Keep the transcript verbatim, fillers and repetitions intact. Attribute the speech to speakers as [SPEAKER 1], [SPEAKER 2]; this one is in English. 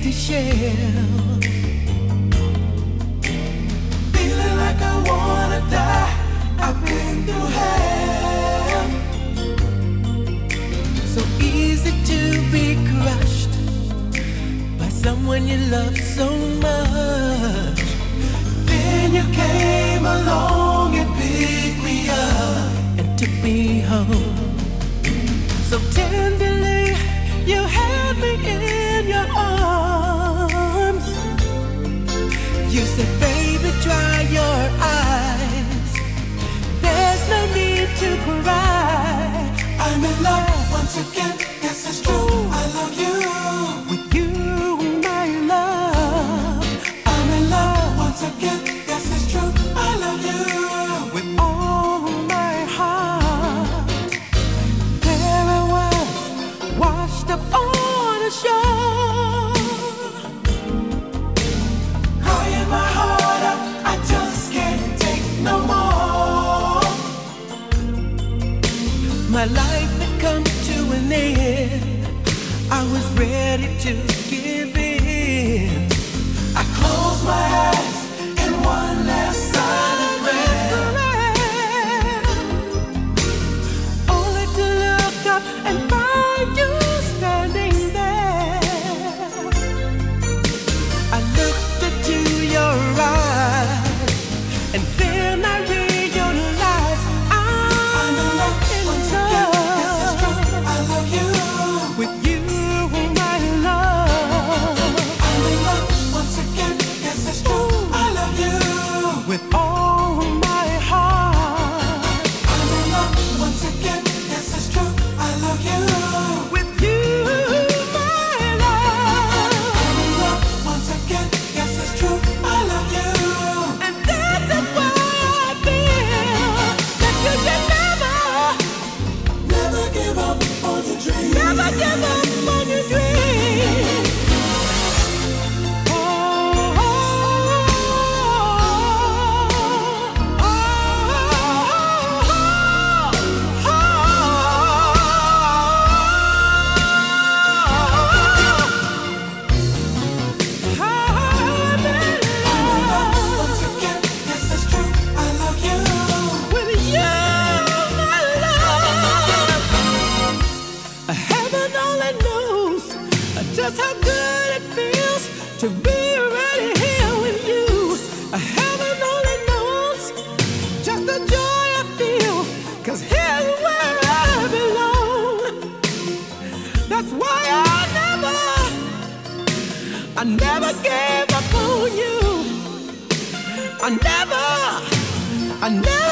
[SPEAKER 1] empty shell. Feeling like I wanna die. I've been through hell. So easy to be crushed by someone you love so much. Then you came along and picked me up and took me home. So tenderly you held me in your arms. You said, baby, dry your eyes. There's no need to cry. I'm in love once again, yes it's true. I love you. With you, my love. I'm in love once again, yes it's true. I love you. With all my heart. There I was, washed up on the shore, crying my heart out. I just can't take no more. My life had come to an end. I was ready to give in. I closed my eyes in one last silent prayer, only to look up and find you standing there. I looked into your eyes, and then I realized I'm in love once again. Yes, it's true. I love you. With you, my love. I'm in love once again. Yes, it's true. I love you. With all my heart. I'm in love once again. Yes, it's true. I love you. With you, my love. I'm in love once again. Yes, it's true. I love you. And this is why I feel that you should never, never give up on your dreams. Never give up on your dreams. Oh, oh, oh, oh, oh, I'm in love once again. Yes, it's true. I love you. With you, my love. Heaven only knows just how good it feels to be right here with you. Heaven only knows just the joy I feel, 'cause here's where I belong. That's why I never, I never gave up on you. I never, I never